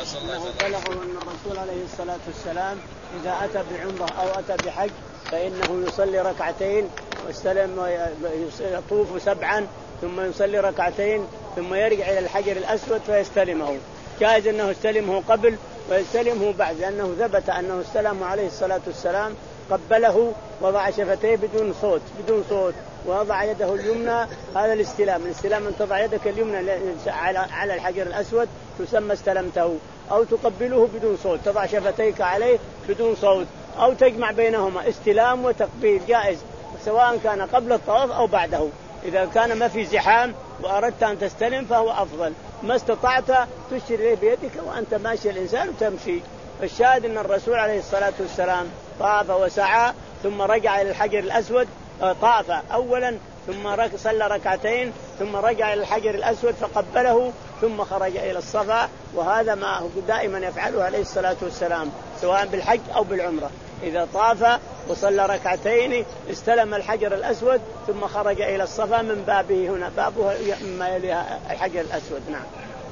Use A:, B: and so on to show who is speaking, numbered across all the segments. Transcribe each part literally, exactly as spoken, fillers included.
A: صلى الله عليه وسلم بلغوا أن الرسول عليه الصلاة والسلام إذا أتى بعمرة أو أتى بحج فإنه يصلي ركعتين ويستلم يطوف سبعا ثم يصلي ركعتين ثم يرجع إلى الحجر الأسود فيستلمه. جائز أنه يستلمه قبل ويستلمه بعد، لأنه ثبت أنه استلم عليه الصلاة والسلام قبله وضع شفتيه بدون صوت بدون صوت ووضع يده اليمنى. هذا الاستلام. الاستلام أن تضع يدك اليمنى على الحجر الأسود تسمى استلمته، أو تقبله بدون صوت، تضع شفتيك عليه بدون صوت، أو تجمع بينهما استلام وتقبيل جائز سواء كان قبل الطواف أو بعده. إذا كان ما في زحام وأردت أن تستلم فهو أفضل، ما استطعت تشير إليه بيدك وأنت ماشي الإنسان وتمشي. فالشاهد أن الرسول عليه الصلاة والسلام طاف وسعى ثم رجع إلى الحجر الأسود. طاف أولا ثم صلى ركعتين ثم رجع إلى الحجر الأسود فقبله ثم خرج إلى الصفا، وهذا ما هو دائما يفعله عليه الصلاة والسلام سواء بالحج أو بالعمرة. إذا طاف وصلى ركعتين استلم الحجر الأسود ثم خرج إلى الصفا من بابه هنا، بابه مما يليها الحجر الأسود. نعم.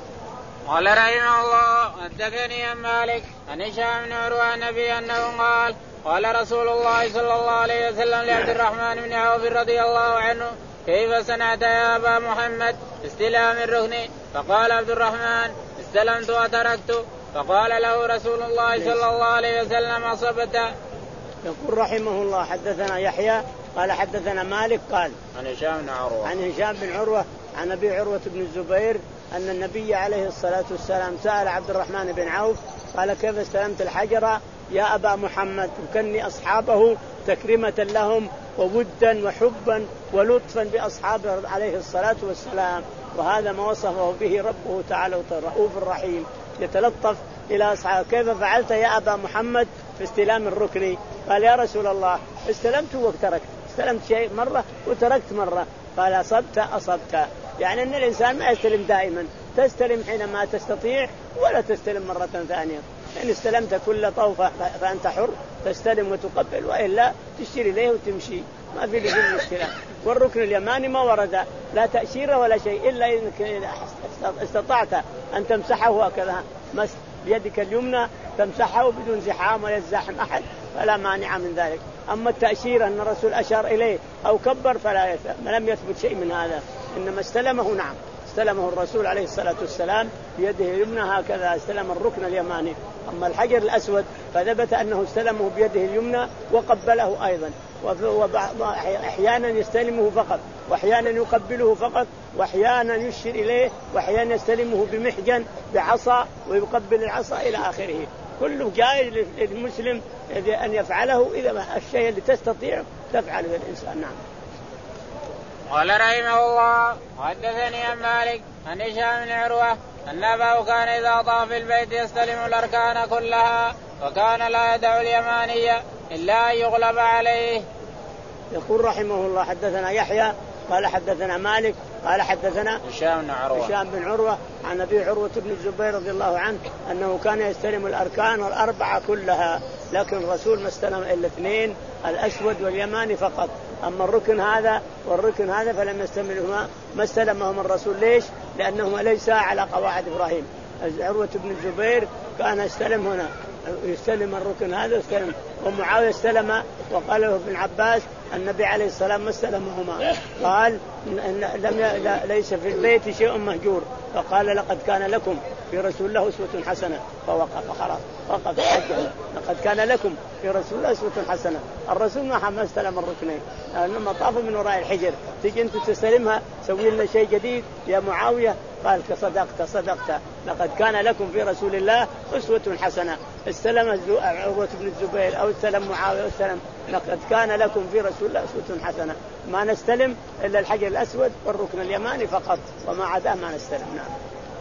B: قال رحمه الله حدثني عن مالك عن هشام بن عروة عن أبيه أنه قال قال رسول الله صلى الله عليه وسلم لعبد الرحمن بن عوف رضي الله عنه كيف صنعت يا أبا محمد استلام الركن؟ فقال عبد الرحمن استلمت وتركت. فقال له رسول الله صلى الله عليه وسلم أصبت.
A: يقول رحمه الله حدثنا يحيى قال حدثنا مالك قال
B: عن هشام بن عروة
A: عن هشام بن عروة عن أبي عروة بن الزبير أن النبي عليه الصلاة والسلام سأل عبد الرحمن بن عوف قال كيف استلمت الحجر يا أبا محمد؟ وكني أصحابه تكريمة لهم وودا وحبا ولطفا بأصحابه عليه الصلاة والسلام، وهذا ما وصفه به ربه تعالى الرؤوف الرحيم يتلطف إلى أصحابه. كيف فعلت يا أبا محمد في استلام الركن؟ قال يا رسول الله استلمت وتركت، استلمت شيء مرة وتركت مرة. قال أصبت أصبت، يعني أن الإنسان ما يستلم دائما، تستلم حينما تستطيع ولا تستلم مرة ثانية. إن استلمت كل طوفة فأنت حر تستلم وتقبل، وإلا تشير إليه وتمشي، ما في لزوم الاستلام. والركن اليماني ما ورد لا تأشير ولا شيء إلا إذا استطعت أن تمسحه هكذا بيدك اليمنى تمسحه بدون زحام ولا يزاحم أحد فلا مانع من ذلك. أما التأشير أن الرسول أشار إليه أو كبر فلا لم يثبت شيء من هذا، إنما استلمه. نعم استلمه الرسول عليه الصلاة والسلام بيده اليمنى هكذا، استلم الركن اليماني. أما الحجر الأسود فثبت أنه استلمه بيده اليمنى وقبله أيضا، وأحيانا يستلمه فقط وأحيانا يقبله فقط وأحيانا يشير إليه وأحيانا يستلمه بمحجن بعصا ويقبل العصا إلى آخره. كله جائز للمسلم أن يفعله إذا الشيء اللي تستطيع تفعله الإنسان. نعم.
B: قال رحمه الله حدثني عن مالك عن هشام بن عروة أن أباه كان إذا طاف في البيت يستلم الأركان كلها وكان لا يدع اليمانية إلا أن يغلب عليه.
A: يقول رحمه الله حدثنا يحيى قال حدثنا مالك قال حدثنا
B: هشام بن عروة
A: هشام بن عروة عن أبي عروة بن الزبير رضي الله عنه أنه كان يستلم الأركان الأربعة كلها، لكن الرسول ما استلم إلا اثنين، الأسود واليماني فقط. أما الركن هذا والركن هذا فلم يستلمهما، ما استلمهم الرسول. ليش؟ لأنهما ليس على قواعد إبراهيم. عروة بن الزبير كان يستلم هنا يستلم الركن هذا يستلم، ومعاوية استلم وقال له ابن عباس النبي عليه السلام ما استلمهما، قال لم ليس في البيت شيء مهجور، فقال لقد كان لكم في رسول الله أسوة حسنة، فوقف خلاص وقف حجه. لقد كان لكم في رسول الله أسوة حسنة. الرسول ما استلم الركنين لما طاف من وراء الحجر، تيجي أنت تستلمها سوي لنا شيء جديد يا معاوية؟ قال صدقت صدقت لقد كان لكم في رسول الله أسوة حسنة. استلم عروة بن الزبير أو استلم معاوية استلم لقد كان لكم في رسول الله أسوة حسنة. ما نستلم إلا الحجر الأسود والركن اليماني فقط، وما عدا ما نستلم. نعم.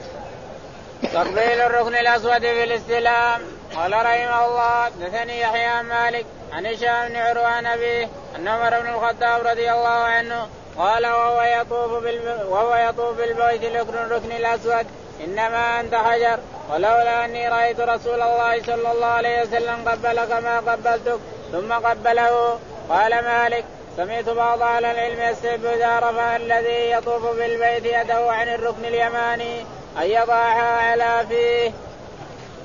B: تقبيل الركن الأسود في الاستلام. قال رحمه الله حدثني يحيى عن مالك عن هشام بن عروة عن أبيه أن عمر بن الخطاب رضي الله عنه قال وهو يطوف بالب... وهو يطوف بالبيت الركن الركن الأسود إنما أنت حجر، ولولا أني رأيت رسول الله صلى الله عليه وسلم قبلك ما قبلتك ثم قبله. قال مالك سمعت بعض أهل العلم يستحب إذا رفع الذي يطوف بالبيت يده عن الركن اليماني أن يضعها على فيه.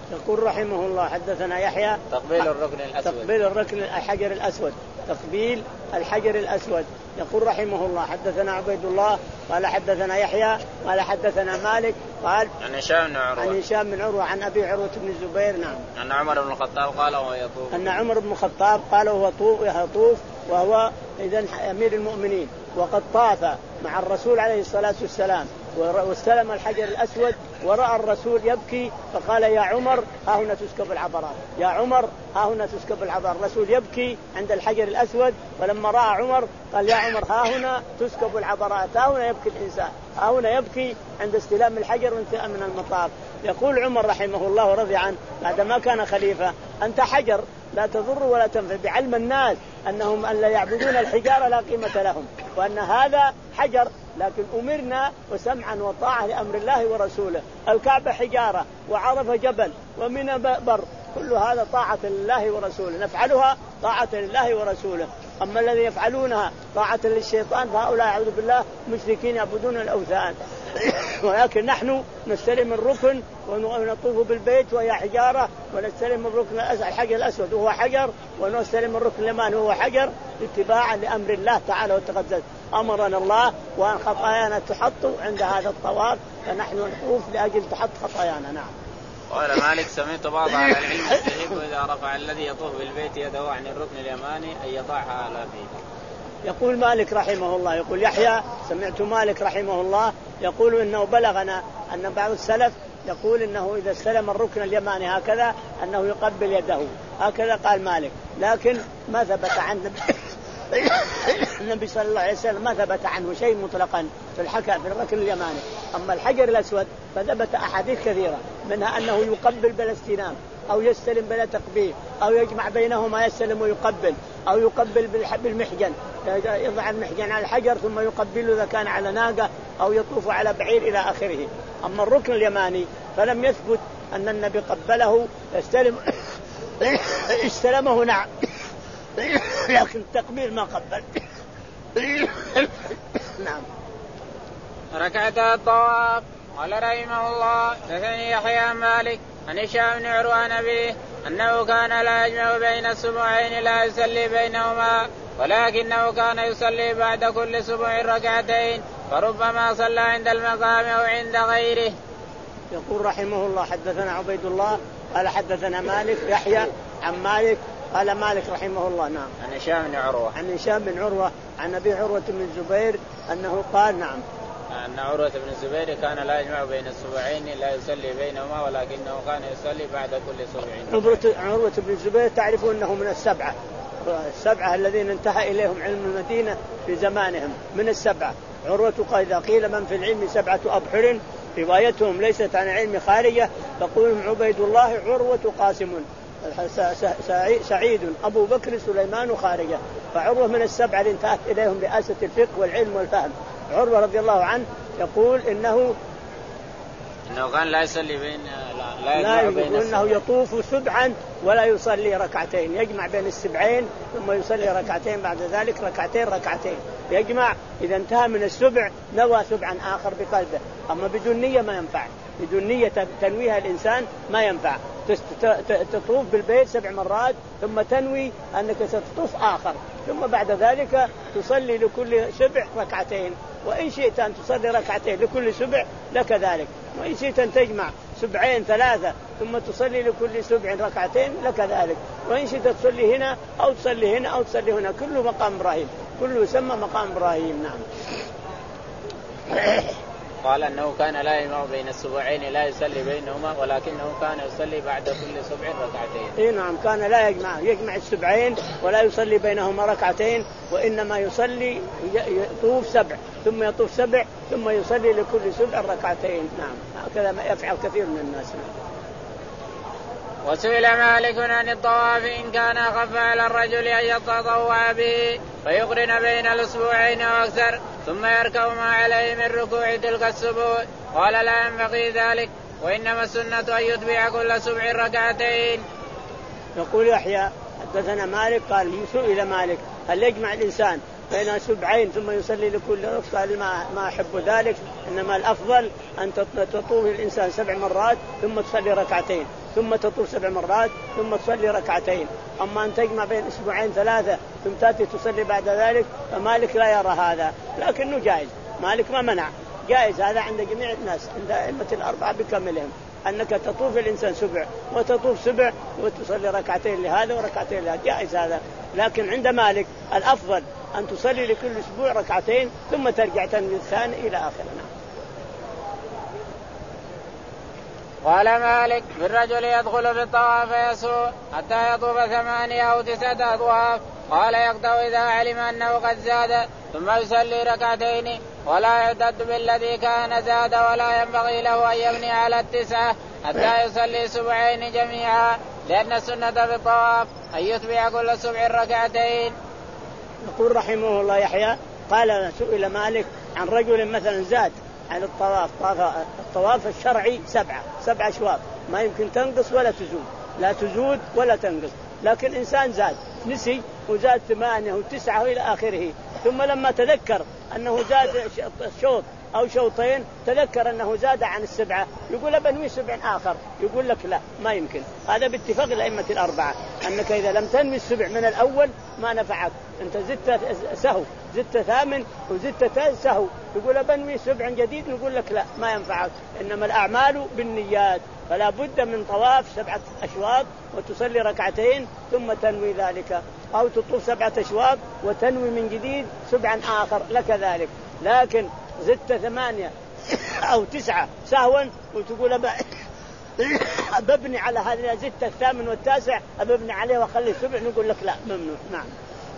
A: يقول رحمه الله حدثنا يحيى
B: تقبيل الركن الأسود
A: تقبيل الركن الحجر الأسود تقبيل الحجر الأسود. يقول رحمه الله حدثنا عبيد الله قال حدثنا يحيى قال حدثنا مالك قال
B: عن هشام بن عروة
A: عن هشام بن عروة عن أبي عروة بن الزبير نعم
B: أن عمر بن الخطاب قال وهو يطوف
A: أن عمر بن الخطاب قال وهو يطوف وهو إذن أمير المؤمنين وقد طاف مع الرسول عليه الصلاة والسلام واستلم الحجر الأسود ورأى الرسول يبكي فقال يا عمر ها هنا تسكب العبرات يا عمر ها هنا تسكب العبرات. الرسول يبكي عند الحجر الأسود ولما رأى عمر قال يا عمر ها هنا تسكب العبرات ها هنا يبكي الإنسان ها هنا يبكي عند استلام الحجر وانتهاء من المطاف. يقول عمر رحمه الله ورضي عنه بعد ما كان خليفة أنت حجر لا تضر ولا تنفع بعلم الناس أنهم أن لا يعبدون الحجارة لا قيمة لهم وأن هذا حجر لكن أمرنا وسمعا وطاعة لأمر الله ورسوله. الكعبة حجارة وعرفة جبل ومنى بر كل هذا طاعة لله ورسوله نفعلها طاعة لله ورسوله. أما الذي يفعلونها طاعة للشيطان فهؤلاء أعوذ بالله مشركين يعبدون الأوثان. ولكن نحن نستلم الركن ونطوف بالبيت وهي حجارة ونستلم الركن الحجر الأسود وهو حجر ونستلم الركن اليماني وهو حجر اتباعا لأمر الله تعالى وتقدس. أمرنا الله وأن خطايانا تحط عند هذا الطواف فنحن نطوف لأجل تحط خطايانا. نعم.
B: قال مالك سمعت بعض أهل العلم يستحب إذا رفع الذي يطوف بالبيت يده عن الركن اليماني أن يضعها على فيه.
A: يقول مالك رحمه الله يقول يحيى سمعت مالك رحمه الله يقول إنه بلغنا أن بعض السلف يقول إنه إذا استلم الركن اليماني هكذا أنه يقبل يده هكذا قال مالك لكن ما ثبت عن النبي صلى الله عليه وسلم ما ثبت عنه شيء مطلقا في الحكى في الركن اليماني. أما الحجر الأسود فثبت أحاديث كثيرة منها أنه يقبل بلا استلام أو يستلم بلا تقبيل أو يجمع بينهما يستلم ويقبل أو يقبل بالمحجن يضع المحجن على الحجر ثم يقبله إذا كان على ناقة أو يطوف على بعير إلى آخره. أما الركن اليماني فلم يثبت أن النبي قبله يستلم استلمه نعم لكن التقبيل ما قبل. نعم.
B: ركعتا الطواف. قال رحمه الله حدثني يحيى مالك عن هشام بن عروة عن أبيه أنه كان لا يجمع بين السبوعين لا يصلي بينهما ولكنه كان يصلي بعد كل سبوع ركعتين فربما صلى عند المقام أو عند غيره.
A: يقول رحمه الله حدثنا عبيد الله قال حدثنا مالك يحيى عن مالك قال مالك رحمه الله نعم
B: عن هشام بن عروة
A: عن هشام بن عروة عن أبي عروة بن الزبير أنه قال نعم
B: أن عروة بن الزبير كان لا يجمع بين السبوعين لا يصلي بينهما ولكنه كان يصلي بعد كل سبوعين.
A: عروة بن الزبير تعرفون أنه من السبعة السبعة الذين انتهى إليهم علم المدينة في زمانهم من السبعة. عروة إذا قيل من في العلم سبعة أبحر روايتهم ليست عن علم خارجة تقولهم عبيد الله عروة قاسم سعيد أبو بكر سليمان خارجة. فعروة من السبعة اللي انتهت إليهم رئاسة الفقه والعلم والفهم. عروة رضي الله عنه يقول إنه
B: إنه كان لا يصلي بين
A: لا, لا يقول إنه يطوف سبعا ولا يصلي ركعتين يجمع بين السبعين ثم يصلي ركعتين بعد ذلك ركعتين ركعتين يجمع. إذا انتهى من السبع نوى سبعا آخر بقلبه. أما بدون نية ما ينفع بدون نية تنويها الإنسان ما ينفع. تطوف بالبيت سبع مرات ثم تنوي أنك ستطوف آخر ثم بعد ذلك تصلي لكل سبع ركعتين وإن شئت أن تصلي ركعتين لكل سبع لك ذلك وإن شئت أن تجمع سبعين ثلاثة ثم تصلي لكل سبع ركعتين لك ذلك وإن شئت تصلي هنا أو تصلي هنا أو تصلي هنا كله مقام إبراهيم كله يسمى مقام إبراهيم. نعم.
B: قال أنه كان لا يجمع بين السبوعين لا يصلي بينهما ولكنه كان يصلي بعد كل سبع ركعتين.
A: إيه نعم كان لا يجمع يجمع السبعين ولا يصلي بينهما ركعتين وإنما يصلي يطوف سبع ثم يطوف سبع ثم يصلي لكل سبع ركعتين. نعم هكذا ما يفعل كثير من الناس.
B: وسئل مالك عن الطواف إن كان أخف على الرجل أن يتطوع به فيقرن بين الأسبوعين وأكثر ثم يركب ما عليه من ركوع تلك السبوع قال لا ينبغي ذلك وإنما السنة أن يتبع كل سبع ركعتين.
A: يقول يحيى حدثنا مالك قال سئل مالك هل يجمع الإنسان بين سبعين ثم يصلي لكل ركعة؟ قال ما ما أحب ذلك إنما الأفضل أن تطوف الإنسان سبع مرات ثم تصلي ركعتين ثم تطوف سبع مرات ثم تصلي ركعتين. أما أن تجمع بين أسبوعين ثلاثة ثم تأتي تصلي بعد ذلك فمالك لا يرى هذا، لكنه جائز، مالك ما منع، جائز هذا عند جميع الناس، عند أئمة الأربعة بكملهم، أنك تطوف الإنسان سبع وتطوف سبع وتصلي ركعتين لهذا وركعتين لهذا، جائز هذا. لكن عند مالك الأفضل أن تصلي لكل أسبوع ركعتين ثم ترجع تنوي الثاني إلى آخرنا.
B: قال مالك بالرجل يدخل في الطواف فيسوء حتى يطوف ثمانية أو تسعة أطواف. قال يقطع إذا علم أنه قد زاد ثم يصلي ركعتين ولا يعتد بالذي كان زاد، ولا ينبغي له أن يبني على التسعة حتى يصلي سبعين جميعا، لأن السنة في الطواف أن يتبع كل سبع ركعتين.
A: يقول رحمه الله يحيى قال سئل مالك عن رجل مثلا زاد عن الطواف، الطواف الشرعي سبعة سبعة أشواط ما يمكن تنقص ولا تزود، لا تزود ولا تنقص، لكن إنسان زاد نسي وزاد ثمانية وتسعة إلى آخره، ثم لما تذكر أنه زاد شوط أو شوطين تذكر أنه زاد عن السبعة يقول بنوي سبع آخر، يقول لك لا ما يمكن. هذا باتفاق الأئمة الأربعة أنك إذا لم تنوي السبع من الأول ما نفعك، أنت زدت سهو زدت ثامن وزدت سهو، يقول بنوي سبع جديد، نقول لك لا ما ينفعك، إنما الأعمال بالنيات، فلا بد من طواف سبعة أشواط وتصلي ركعتين ثم تنوي ذلك، أو تطوف سبعة أشواط وتنوي من جديد سبعا آخر لك ذلك. لكن زدت ثمانية أو تسعة سهوا وتقول ببني على هذا، زدت الثامن والتاسع ببني عليه وخلي سبع، نقول لك لا ممنوع. نعم.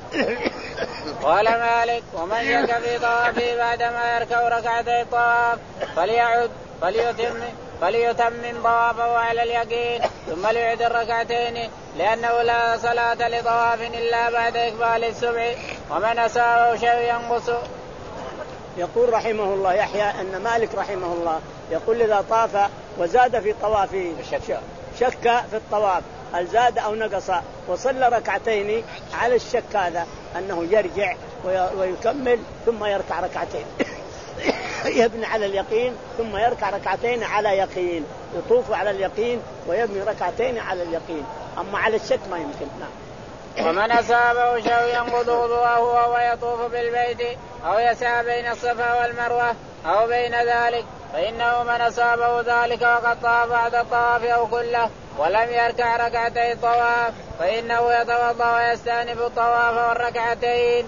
B: قال مالك ومن يرك في طوافه بعدما يركب ركعتي الطواف فليعد فليتم فليتمم طوافه على اليقين ثم ليعد الركعتين، لأنه لا صلاة لطواف إلا بعد إقبال السبع، ومن أصابه شيء ينقص.
A: يقول رحمه الله يحيى أن مالك رحمه الله يقول إذا طاف وزاد في طوافه شك في الطواف هل زاد أو نقص وصلى ركعتين، على الشك هذا أنه يرجع ويكمل ثم يركع ركعتين يبني على اليقين ثم يركع ركعتين على يقين، يطوف على اليقين ويبني ركعتين على اليقين، أما على الشك ما يمكن. نعم.
B: ومن أصابه شيء ينقض وضوءه وهو يطوف بالبيت أو يسعى بين الصفا والمروة أو بين ذلك فإنه من أصابه ذلك وقد طاف بعد الطواف أو كله ولم يركع ركعتي الطواف فإنه يتوضأ ويستأنف الطواف والركعتين.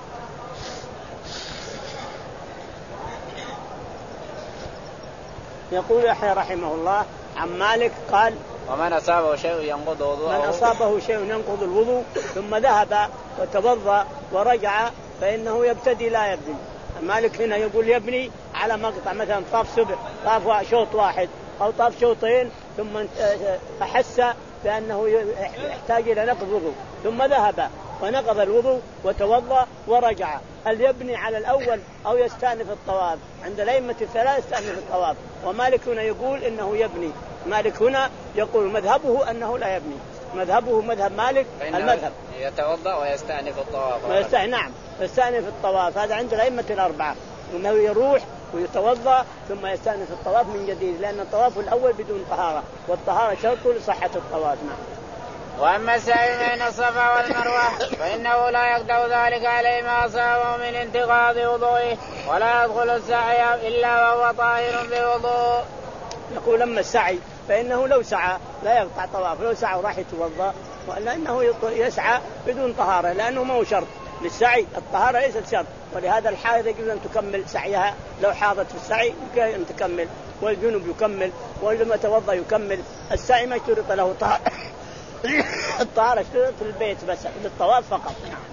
A: يقول يحيى رحمه الله عن مالك قال
B: ومن أصابه شيء ينقض وضوءه
A: من أصابه شيء ينقض الوضوء ثم ذهب وتوضأ ورجع فإنه يبتدي لا يبني. مالك هنا يقول يبني على مقطع، مثلا طاف سبع طاف شوط واحد أو طاف شوطين ثم أحس بأنه يحتاج إلى نقض وضوء ثم ذهب ونقض الوضوء وتوضأ ورجع، هل يبني على الأول أو يستأنف الطواف؟ عند الأئمة الثلاثة يستأنف الطواف، ومالك هنا يقول إنه يبني. مالك هنا يقول مذهبه أنه لا يبني، مذهبه مذهب مالك المذهب
B: يتوضأ ويستأنف الطواف
A: ويستأنف. نعم يستأنف الطواف، هذا عند الأئمة الأربعة أنه يروح ويتوضأ ثم يستأنف الطواف من جديد، لأن الطواف الأول بدون طهارة والطهارة شرط لصحة الطواف. نعم.
B: وأما السعي بين الصفا والمروة فإنه لا يقدر ذلك عليه ما أصابه من انتقاض وضوئه ولا يدخل السعي إلا وهو طاهر بوضوء.
A: يقول أما السعي فإنه لو سعى لا يقطع طواف، لو سعى وراح يتوضأ، لأنه يسعى بدون طهارة لأنه ما هو شرط للسعي، الطهارة ليست شرط، ولهذا الحائض يجب أن تكمل سعيها لو حاضت في السعي يمكن أن تكمل، والجنوب يكمل، ولما توضأ يكمل. السعي ما يشترط له طهارة الطهارة اشترط في البيت بس للطواف فقط.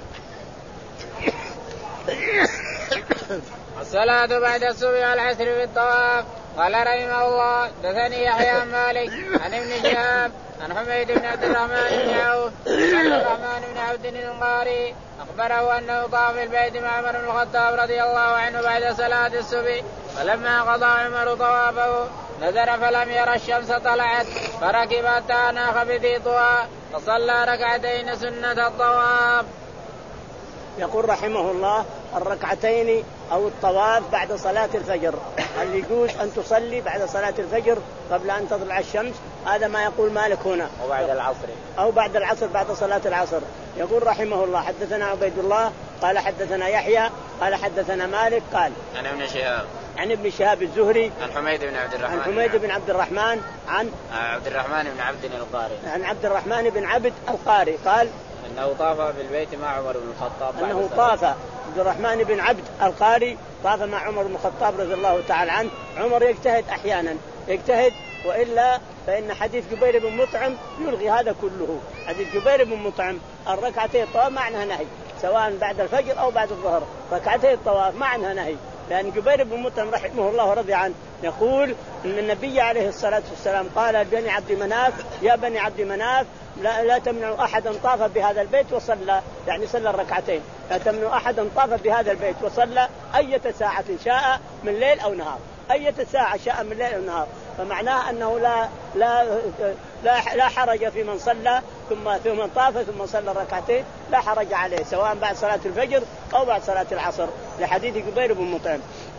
B: الصلاة بعد الصبح والعصر في الطواف. قال رحمه الله دثني يحيى عن مالك عن ابن شهاب عن حميد بن عبد الرحمن بن عوف عن الرحمن بن عبد القاري أخبره أنه طاف في البيت مع عمر بن الخطاب رضي الله عنه بعد صلاة الصبح، فلما قضى عمر طوافه نزل فلم ير الشمس طلعت فركب حتى أناخ بذيطها فصلى ركعتين سنة الطواف.
A: يقول رحمه الله الركعتين أو الطواف بعد صلاة الفجر. هل يجوز أن تصلي بعد صلاة الفجر قبل أن تطلع الشمس؟ هذا ما يقول مالك هنا.
B: أو بعد العصر
A: أو بعد العصر بعد صلاة العصر. يقول رحمه الله حدثنا عبيد الله قال حدثنا يحيى قال حدثنا مالك قال
B: عن ابن شهاب
A: عن ابن شهاب الزهري
B: عن حميد بن عبد الرحمن
A: عن حميد بن عبد الرحمن عن
B: عبد الرحمن بن عبد القاري
A: عن عبد الرحمن بن عبد القاري قال
B: أنه طاف بالبيت مع عمر بن الخطاب.
A: أنه طاف عبد الرحمن بن عبد القاري طاف مع عمر بن الخطاب رضي الله تعالى عنه. عمر يجتهد أحيانا يجتهد وإلا فإن حديث جبير بن مطعم يلغي هذا كله. حديث جبير بن مطعم الركعتين الطواف معناها نهي سواء بعد الفجر أو بعد الظهر. ركعتين الطواف معناها نهي لأن جبير بن مطعم رحمه الله ورضي عنه يقول أن النبي عليه الصلاة والسلام قال لبني عبد مناف يا بني عبد مناف لا, لا تمنعوا أحدا طاف بهذا البيت وصلى يعني صلى الركعتين. لا تمنعوا أحدا طاف بهذا البيت وصلى أية ساعة شاء من ليل أو نهار. أية ساعة شاء من ليل أو نهار. فمعناه أنه لا لا لا, لا حرج في من صلى ثم ثم طاف ثم صلى الركعتين لا حرج عليه سواء بعد صلاة الفجر أو بعد صلاة العصر لحديث جبير بن مطعم.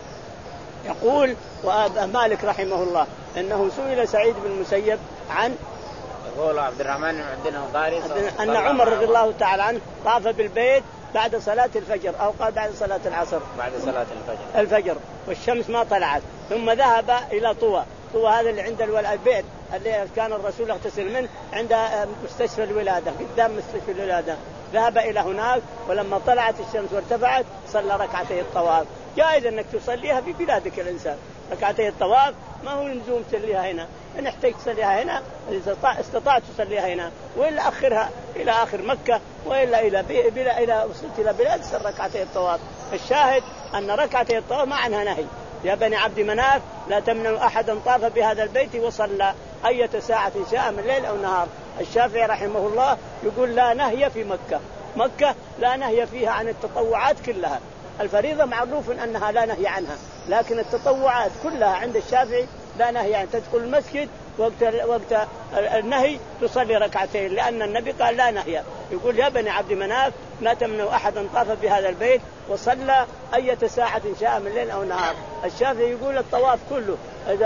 A: يقول مالك رحمه الله أنه سئل سعيد بن المسيب عن
B: يقول عبد الرحمن بن عبد القاري
A: أن عمر رضي الله تعالى عنه طاف بالبيت بعد صلاة الفجر أو قال بعد صلاة العصر
B: بعد صلاة الفجر
A: الفجر والشمس ما طلعت ثم ذهب إلى طوى. طوى هذا اللي عند البيت اللي كان الرسول يغتسل منه عند مستشفى الولادة قدام مستشفى الولادة. ذهب إلى هناك ولما طلعت الشمس وارتفعت صلى ركعتي الطواف. جائز أنك تصليها في بلادك الإنسان ركعتي الطواف ما هو لزوم تصليها هنا. إن احتجت تصليها هنا استطعت تصليها هنا وإلا أخرها إلى آخر مكة وإلا إلى بلا إلى وصلت إلى بلاد صلى ركعتي الطواف. الشاهد أن ركعتي الطواف ما عنها نهي. يا بني عبد مناف لا تمنعوا أحدا طاف بهذا البيت وصلى أية ساعة شاء من ليل أو نهار. الشافعي رحمه الله يقول لا نهي في مكة. مكة لا نهي فيها عن التطوعات كلها. الفريضة معروف أنها لا نهي عنها لكن التطوعات كلها عند الشافعي لا نهي عن تدخل المسجد وقت وقت النهي تصلي ركعتين لأن النبي قال لا نهي. يقول يا بني عبد مناف لا تمنعوا أحدا طاف بهذا البيت وصلى أية ساعة شاء من ليل أو نهار. الشافعي يقول الطواف كله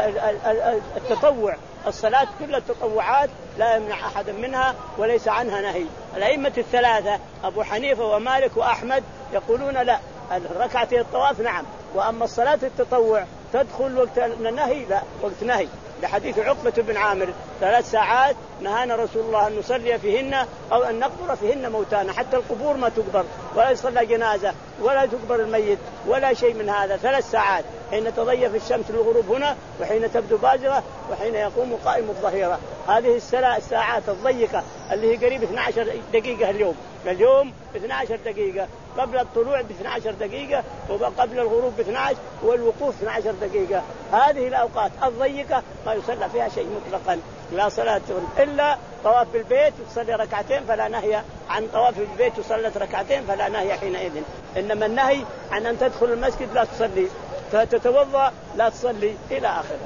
A: التطوع الصلاة كل التطوعات لا يمنع أحد منها وليس عنها نهي. الأئمة الثلاثة أبو حنيفة ومالك وأحمد يقولون لا ركعتي الطواف نعم وأما الصلاة التطوع تدخل وقت النهي لا وقت نهي. لحديث عقبة بن عامر ثلاث ساعات نهانا رسول الله أن نصلي فيهن أو أن نقبر فيهن موتانا حتى القبور ما تقبر ولا يصلى جنازة ولا تقبر الميت ولا شيء من هذا. ثلاث ساعات حين تضيف الشمس للغروب هنا وحين تبدو بازغة وحين يقوم قائم الظهيرة. هذه الساعات الضيقة اللي هي قريب اثنتي عشرة دقيقة اليوم اليوم اثنتي عشرة دقيقة قبل الطلوع ب اثنتي عشرة دقيقة وقبل الغروب ب اثنتي عشرة والوقوف اثنتي عشرة دقيقة. هذه الأوقات الضيقة ما يصلى فيها شيء مطلقا لا صلاة إلا طواف بالبيت وتصلي ركعتين فلا نهي عن طواف بالبيت وصلت ركعتين فلا نهي حينئذ. إنما النهي عن أن تدخل المسجد لا تصلي فتتوضأ لا تصلي إلى آخره.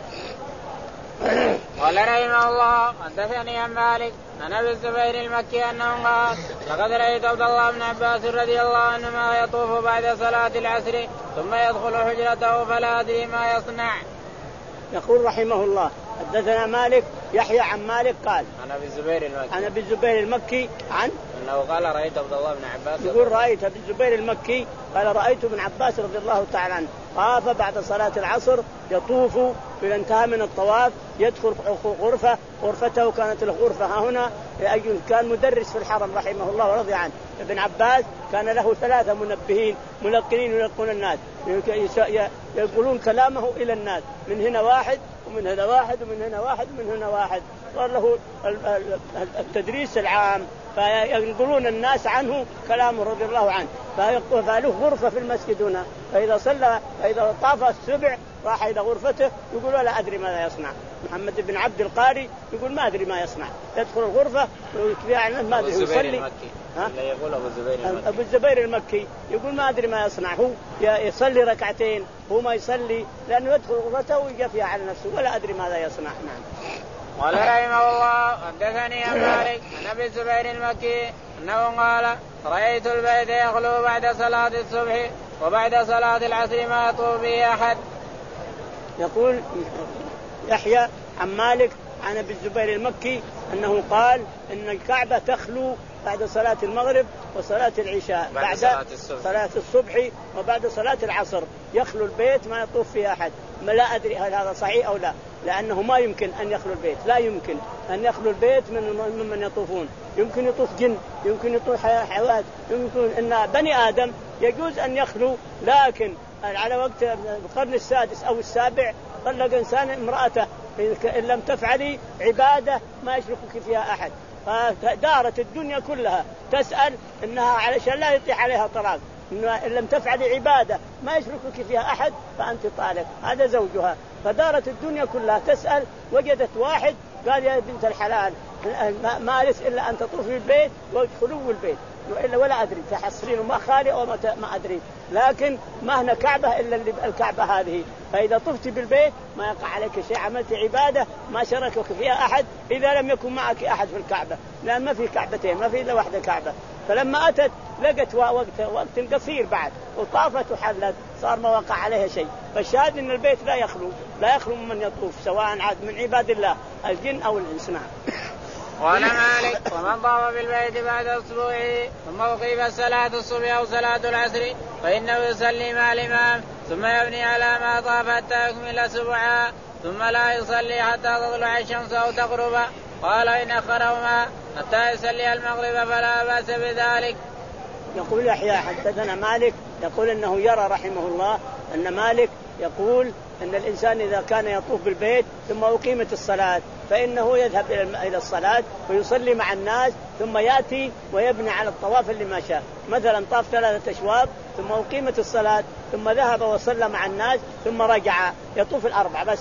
B: قال رحمه الله حدثني عن مالك عن ابي الزبير المكي انه قال لقد رايت عبد الله بن عباس رضي الله عنهما يطوف بعد صلاه العصر ثم يدخل حجرته فلا ادري ما يصنع.
A: يقول رحمه الله حدثنا مالك يحيى عن مالك قال
B: عن ابي الزبير المكي
A: عن ابي الزبير المكي عن
B: انه قال رايت عبد الله بن عباس
A: يقول رايت ابي الزبير المكي قال رايت ابن عباس رضي الله تعالى عنه طاف بعد صلاة العصر يطوف إذا انتهى من الطواف يدخل غرفة غرفته كانت الغرفة ها هنا. كان مدرس في الحرم رحمه الله ورضي عنه. ابن عباس كان له ثلاثة منبهين ملقنين يلقون الناس يقولون كلامه إلى الناس من هنا واحد ومن هنا واحد ومن هنا واحد ومن هنا واحد صار له التدريس العام فينقلون الناس عنه كلامه رضي الله عنه. فله غرفة في المسجد هنا فإذا صلى فإذا طاف السبع راح إلى غرفته يقول لا أدري ماذا يصنع. محمد بن عبد القاري يقول ما أدري ما يصنع يدخل الغرفة يعني ما أدري يصلي.
B: ها؟ يقول أبو الزبير المكي.
A: أبو الزبير المكي يقول ما أدري ما يصنع هو يصلي ركعتين هو ما يصلي لأنه يدخل غرفته ويجفي على نفسه ولا أدري ماذا يصنع. نعم.
B: قال رحمه الله حدثني عن مالك عن ابي الزبير المكي أنه قال رأيت البيت يخلو بعد صلاة الصبح وبعد صلاة العصر ما يطوف به أحد.
A: يقول يحيى عن مالك عن ابي الزبير المكي أنه قال إن الكعبة تخلو بعد صلاة المغرب وصلاة العشاء
B: بعد, بعد صلاة الصبح.
A: صلاة الصبح وبعد صلاة العصر يخلو البيت ما يطوف فيه أحد. ما لا أدري هل هذا صحيح أو لا، لأنه ما يمكن أن يخلو البيت، لا يمكن أن يخلو البيت من من يطوفون. يمكن يطوف جن، يمكن يطوف حيوانات، يمكن أن بني آدم يجوز أن يخلو، لكن على وقت القرن السادس أو السابع طلق إنسان امرأته إن لم تفعلي عبادة ما يشركك فيها أحد. فدارت الدنيا كلها تسأل إنها علشان لا يطيح عليها طلاق، إن لم تفعلي عبادة ما يشركك فيها أحد فأنت طالق، هذا زوجها. فدارت الدنيا كلها تسأل، وجدت واحد قال يا بنت الحلال ما لس إلا أن تطوفي البيت وادخلوا البيت، إلا ولا أدري تحصرين ما خالي أو ما أدري، لكن ما هنا كعبة إلا الكعبة هذه. فإذا طفت بالبيت ما يقع عليك شيء، عملت عبادة ما شاركك فيها أحد إذا لم يكن معك أحد في الكعبة، لأن ما في كعبتين، ما في إلا واحدة كعبة. فلما أتت لقت وقت وقت قصير بعد وطافت وحلت صار ما وقع عليها شيء. فالشاهد إن البيت لا يخلو لا يخلو من يطوف سواء عاد من عباد الله الجن أو الإنس.
B: قال مالك ومن طاف بالبيت بعد أسبوعه ثم أقيم صلاة الصبح أو صلاة العصر فإنه يصلي مع الإمام ثم يبني على ما طاف حتى يكمل سبعا ثم لا يصلي حتى تطلع الشمس أو تغرب. قال إن أخرهما حتى يصلي المغرب فلا بأس بذلك.
A: يقول يحيى حدثنا مالك يقول أنه يرى رحمه الله أن مالك يقول أن الإنسان إذا كان يطوف بالبيت ثم أقيمت الصلاة فإنه يذهب إلى الصلاة ويصلي مع الناس ثم يأتي ويبني على الطواف اللي ما شاء. مثلا طاف ثلاثة أشواط ثم أقيمت الصلاة ثم ذهب وصلى مع الناس ثم رجع يطوف الأربع بس.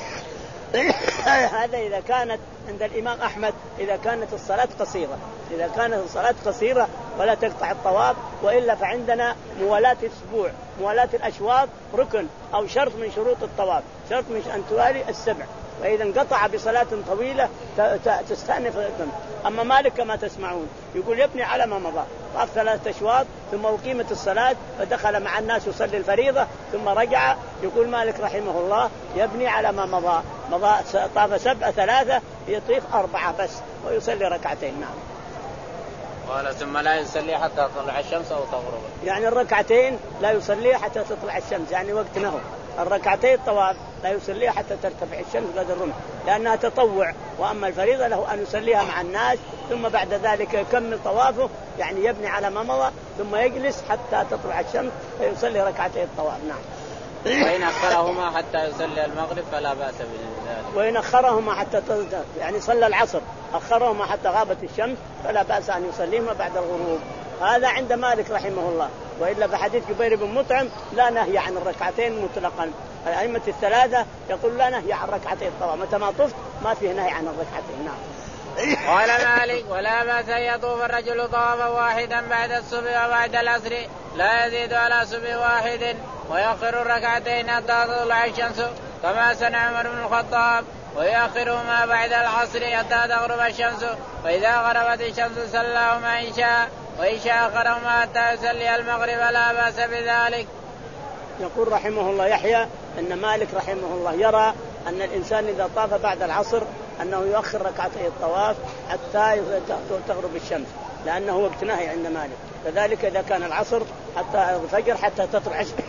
A: هذا إذا كانت عند الإمام أحمد إذا كانت الصلاة قصيرة، إذا كانت الصلاة قصيرة ولا تقطع الطواف. وإلا فعندنا موالاة الأسبوع، موالاة الأشواط ركن أو شرط من شروط الطواف، شرط من أن توالي السبع، وإذا انقطع بصلاة طويلة تستأنف. أما مالك كما تسمعون يقول يبني على ما مضى، طاف ثلاثة أشواط ثم أقيمت الصلاة فدخل مع الناس يصلي الفريضة ثم رجع. يقول مالك رحمه الله يبني على ما مضى، مضى طاف سبع ثلاثة يطيف أربعة بس ويصلي ركعتين. نعم.
B: قال ثم لا يصلي حتى تطلع الشمس أو تغرب،
A: يعني الركعتين لا يصلي حتى تطلع الشمس، يعني وقت نهو. الركعتين الطواف لا يصليها حتى ترتفع الشمس قدر الرمح لأنها تطوع، وأما الفريضة له أن يصليها مع الناس ثم بعد ذلك يكمل طوافه، يعني يبني على ما مضى ثم يجلس حتى تطلع الشمس فيصلي ركعتين الطواف. نعم.
B: وإن أخرهما حتى يصلي المغرب فلا بأس بذلك.
A: وإن أخرهما حتى تزداد يعني صلى العصر أخرهما حتى غابت الشمس فلا بأس أن يصليهما بعد الغروب. هذا عند مالك رحمه الله. وإلا في حديث جبير بن مطعم لا نهي عن الركعتين مطلقا. الأئمة الثلاثة يقول لا نهي عن ركعتين الطواف، متى ما طفت ما فيه نهي عن الركعتين. نعم.
B: قال مالك ولا بأس أن يطوف الرجل طوافا واحدا بعد الصبح وبعد العصر لا يزيد على صبح واحد ويأخر الركعتين حتى تطلع الشمس كما صنع عمر بن الخطاب، ويأخرهما بعد العصر حتى تغرب الشمس، فإذا غربت الشمس صلاهما إن شاء، وإن شاء أخرهما حتى يصلي المغرب لا بأس بذلك.
A: يقول رحمه الله يحيى أن مالك رحمه الله يرى أن الإنسان إذا طاف بعد العصر أنه يؤخر ركعتي الطواف حتى تغرب الشمس، لأنه وقت نهي عند مالك. كذلك إذا كان العصر حتى الفجر حتى تطلع الشمس.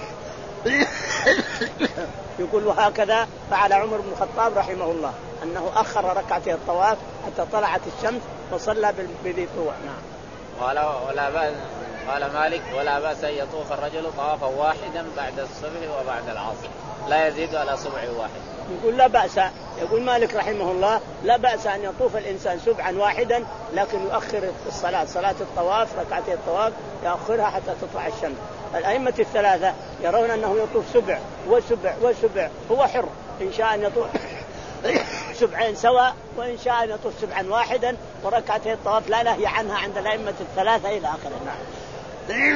A: يقول وهكذا فعل عمر بن الخطاب رحمه الله أنه أخر ركعتي الطواف حتى طلعت الشمس وصلى بذي طوع. نعم.
B: قال ولا بأس قال مالك ولا بأس أن يطوف الرجل طوافا واحدا بعد الصبح وبعد العصر لا يزيد على سبع واحد.
A: يقول لا بأس، يقول مالك رحمه الله لا بأس أن يطوف الإنسان سبعا واحدا، لكن يؤخر الصلاة صلاة الطواف ركعتي الطواف يؤخرها حتى تطلع الشمس. الأئمة الثلاثة يرون أنه يطوف سبع وسبع وسبع، هو حر إن شاء أن يطوف سبعين سواء وإن شاء أن يطوف سبعا واحدا، وركعتي الطواف لا نهي عنها عند الأئمة الثلاثة إلى آخره. نعم.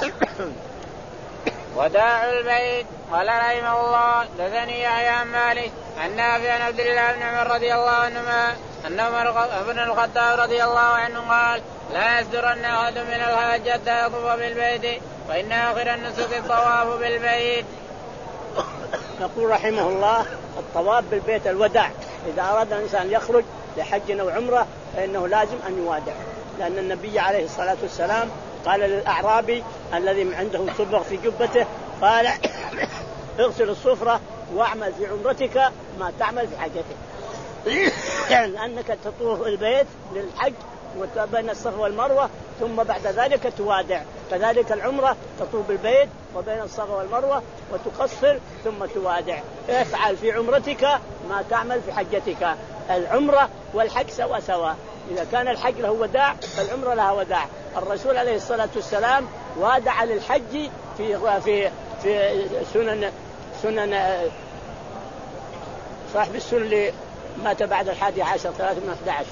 B: وداع البيت. قال رحمه الله دثني يحيى عن مالك عن نافع عن عبد الله بن عمر رضي الله عنهما أن عمر بن الخطاب رضي الله عنه قال لا يصدرن أحد من الحاج حتى يطوف بالبيت فإن آخر النسك الطواف بالبيت.
A: يقول رحمه الله الطواف بالبيت الوداع، إذا أراد الإنسان يخرج لحج أو عمرة فإنه لازم أن يوادع، لأن النبي عليه الصلاة والسلام قال للأعرابي الذي عنده صبغ في جبته قال اغسل الصفرة واعمل في عمرتك ما تعمل في حجتك، يعني أنك تطوف البيت للحج وبين الصفا والمروة ثم بعد ذلك توادع. كذلك العمرة تطوف بالبيت وبين الصفا والمروة وتقصر ثم توادع. افعل في عمرتك ما تعمل في حجتك. العمرة والحج سوا سوا، إذا كان الحج له وداع فالعمرة لها وداع. الرسول عليه الصلاة والسلام وادع للحج في في في سنن سنن صاحب السنن اللي مات بعد الحادي عشر ثلاثة من أحد عشر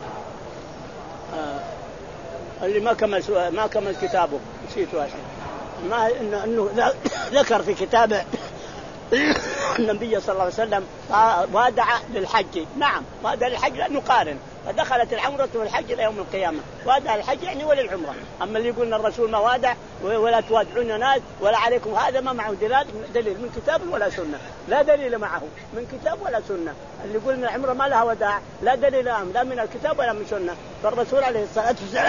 A: آه اللي ما كمل ما كمل كتابه نسيته الحين، ما إنه, إنه ذكر في كتابه النبي صلى الله عليه وسلم وادع للحج. نعم وادع للحج لأنه قارن، فدخلت العمرة والحج إلى يوم القيامة. وادع للحج يعني وللعمرة. أما اللي يقولنا الرسول ما وادع ولا توادعون ناس ولا عليكم، هذا ما معه دليل من كتاب ولا سنة، لا دليل معه من كتاب ولا سنة. اللي يقولنا العمرة ما لها وداع لا دليل لا من الكتاب ولا من سنة. فالرسول عليه الصلاة والسلام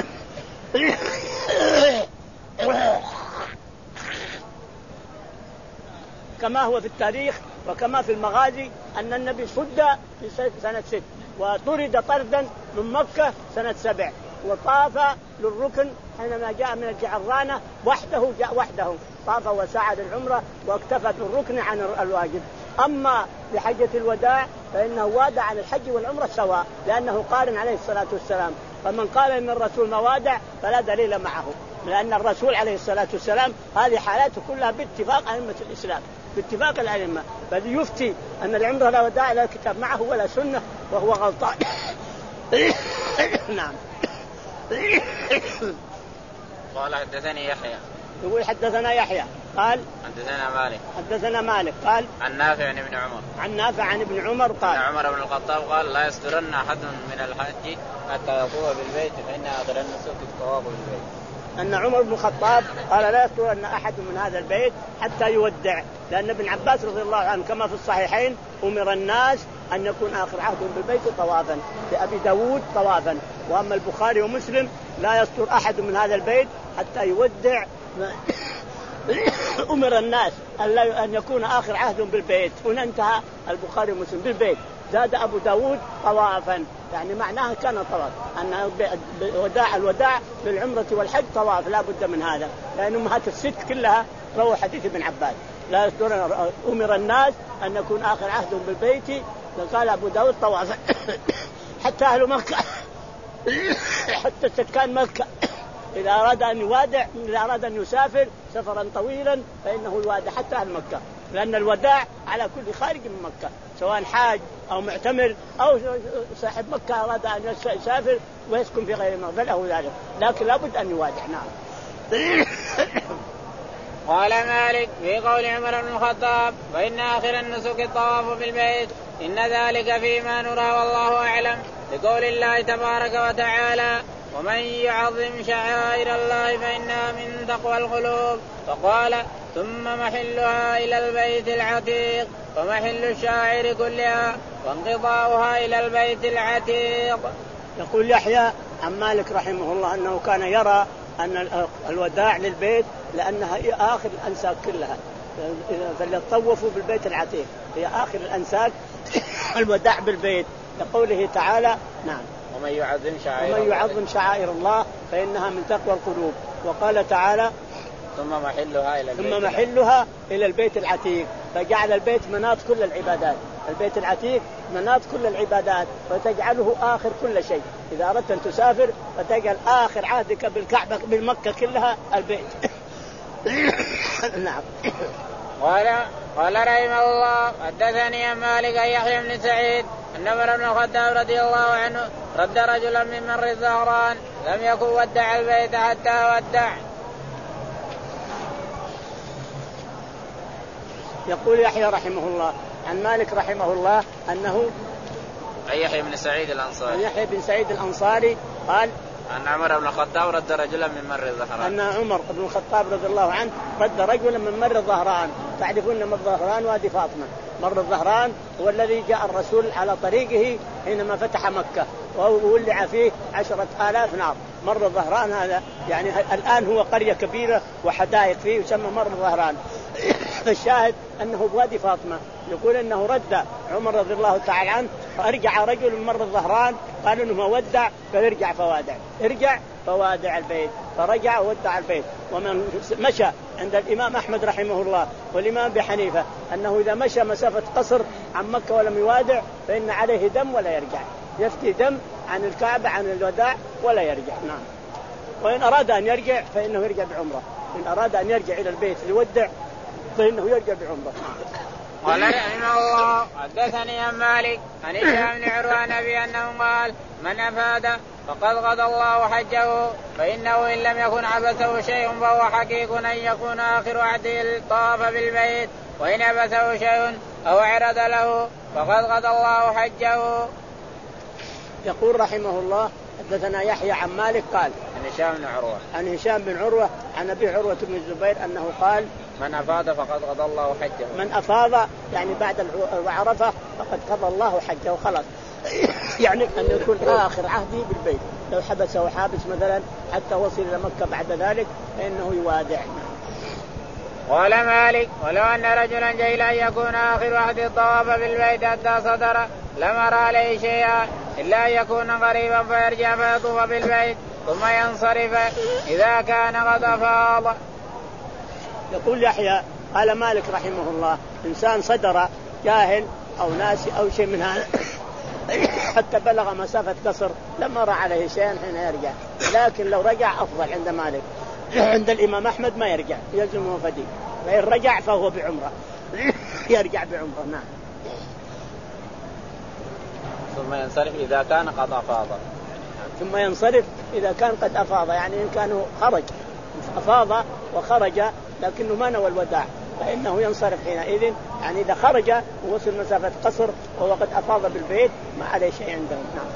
A: كما هو في التاريخ وكما في المغازي أن النبي صد في سنة ست وطرد طردا من مكة سنة سبع، وطاف للركن حينما جاء من الجعرانة وحده، جاء وحده طاف وسعى للعمرة واكتفى بالركن عن الواجب. أما بحجة الوداع فإنه وادع عن الحج والعمرة سواء، لأنه قارن عليه الصلاة والسلام. فمن قال إن الرسول موادع فلا دليل معه، لأن الرسول عليه الصلاة والسلام هذه حالاته كلها باتفاق أئمة الإسلام، باتفاق الأئمة. بل يفتي أن العمرة لا وداع لا كتاب معه ولا سنة وهو غلطان. نعم.
B: قال حدثني يحيى،
A: يقول حدثنا يحيى قال
B: حدثنا مالك
A: حدثنا مالك قال
B: عن نافع عن ابن عمر
A: عن نافع عن ابن عمر قال
B: عن عمر بن الخطاب قال لا يصدرن أحد من الحج حتى يطوف بالبيت فإن آخر النسك الطواف بالبيت.
A: أن عمر بن الخطاب قال لا يصدرن أحد من هذا البيت حتى يودع، لأن ابن عباس رضي الله عنه كما في الصحيحين أمر الناس أن يكون آخر عهدهم بالبيت طوافا، لأبي داود طوافا. وأما البخاري ومسلم لا يصدر أحد من هذا البيت حتى يودع. أمر الناس أن يكون آخر عهدهم بالبيت، هنا انتهى البخاري ومسلم بالبيت. زاد أبو داود طوافا، يعني معناها كان طواف، أن وداع الوداع للعمرة والحج طواف لا بد من هذا، لأن أمهات الست كلها رووا حديث ابن عباس لا يصدرون. أمر الناس أن يكون آخر عهدهم بالبيت، قال أبو داود طوافا. حتى أهل مكة حتى سكان مكة إذا أراد أن يوادع، إذا أراد أن يسافر سفرا طويلا فإنه يوادع حتى أهل مكة، لأن الوداع على كل خارج من مكة سواء حاج أو معتمر أو صاحب مكة أراد أن يسافر ويسكن في غير مكة فله ذلك، لكن لابد أن يوادع. نعم.
B: قال مالك في قول عمر بن الخطاب فإن آخر النسك الطواف بالبيت إن ذلك فيما نرى والله أعلم، لقول الله تبارك وتعالى ومن يعظم شعائر الله فإنها من تقوى القلوب. فقال ثم محلها إلى البيت العتيق، ومحل الشاعر كلها وانقضاؤها إلى البيت العتيق.
A: يقول يحيى عن مالك رحمه الله أنه كان يرى أن الوداع للبيت لأنها آخر الأنساك كلها، فليطوفوا بالبيت العتيق هي آخر الأنساك الوداع بالبيت، لقوله تعالى نعم
B: ومن يعظم شعائر
A: ومن يعظم شعائر الله فإنها من تقوى القلوب. وقال تعالى
B: ثم محلها إلى البيت
A: ثم محلها إلى البيت العتيق، فجعل البيت مناط كل العبادات، البيت العتيق مناط كل العبادات وتجعله آخر كل شيء. إذا أردت أن تسافر فتجعل آخر عهدك بالكعبة بالمكة كلها البيت. نعم.
B: قال قال رحمه الله حدثني مالك يحيى بن سعيد أن عمر بن الخطاب رضي الله عنه رد رجلا من مر الزهران لم يكن ودع البيت حتى ودع.
A: يقول يحيى رحمه الله عن مالك رحمه الله أنه
B: عن يحيى بن سعيد الأنصاري
A: عن يحيى بن سعيد الأنصاري قال
B: أن عمر بن الخطاب رد رجلا من مر الظهران.
A: أن عمر بن الخطاب رضي الله عنه رد رجلا من مر الظهران. تعرفون مر الظهران وادي فاطمة. مر الظهران هو الذي جاء الرسول على طريقه حينما فتح مكة وولع فيه عشرة آلاف نار. مر الظهران هذا يعني الآن هو قرية كبيرة وحدائق فيه يسمى مر الظهران. فالشاهد أنه بوادي فاطمة. يقول أنه رد عمر رضي الله تعالى عنه فأرجع رجل من مر الظهران قال أنه ودع فيرجع فوادع ارجع فوادع البيت فرجع وودع البيت. ومن مشى عند الإمام أحمد رحمه الله والإمام بحنيفة أنه إذا مشى مسافة قصر عن مكة ولم يوادع فإن عليه دم ولا يرجع. يفتي دم عن الكعبة عن الوداع ولا يرجع. نعم. وإن أراد أن يرجع فإنه يرجع بعمرة. إن أراد أن يرجع إلى البيت ليودع فإنه يرجع بعمرة.
B: قال رحمه الله حدثني عن مالك عن هشام بن عروة عن أبي أنه قال من أفاد فقد قضى الله حجه فإنه إن لم يكن عبثه شيء فهو حقيق أن يكون آخر عهده الطواف بالبيت وإن عبثه شيء أو عرض له فقد قضى الله حجه.
A: يقول رحمه الله حدثنا يحيى عن مالك قال
B: عن هشام بن عروة
A: عن هشام بن عروة عن أبي عروة بن الزبير أنه قال
B: من أفاض فقد قضى الله حجه.
A: من أفاض يعني بعد العرفة فقد قضى الله حجه وخلاص. يعني أن يكون آخر عهدي بالبيت. لو حبسه حابس مثلا حتى وصل إلى مكة بعد ذلك فإنه يوادع.
B: قال مالك ولو أن رجلا جهل أن يكون آخر عهد الطواف بالبيت حتى صدر لمر عليه شيئا إلا أن يكون قريبا فيرجع فيطوف بالبيت ثم ينصرف إذا كان قد أفاض.
A: يقول يحيى قال مالك رحمه الله إنسان صدر جاهل أو ناسي أو شيء من هذا حتى بلغ مسافة قصر لما رأى عليه شيئا حين يرجع. لكن لو رجع أفضل عند مالك. عند الإمام أحمد ما يرجع يلزمه فدي. فإن رجع فهو بعمرة يرجع بعمرة. نعم.
B: ثم ينصرف إذا كان قد أفاض.
A: ثم ينصرف إذا كان قد أفاض يعني إن كان خرج أفاض وخرج لكنه ما نوى الوداع فإنه ينصرف حينئذ. يعني إذا خرج ووصل مسافة قصر وهو قد أفاض بالبيت ما عليه شيء عندهم. نعم.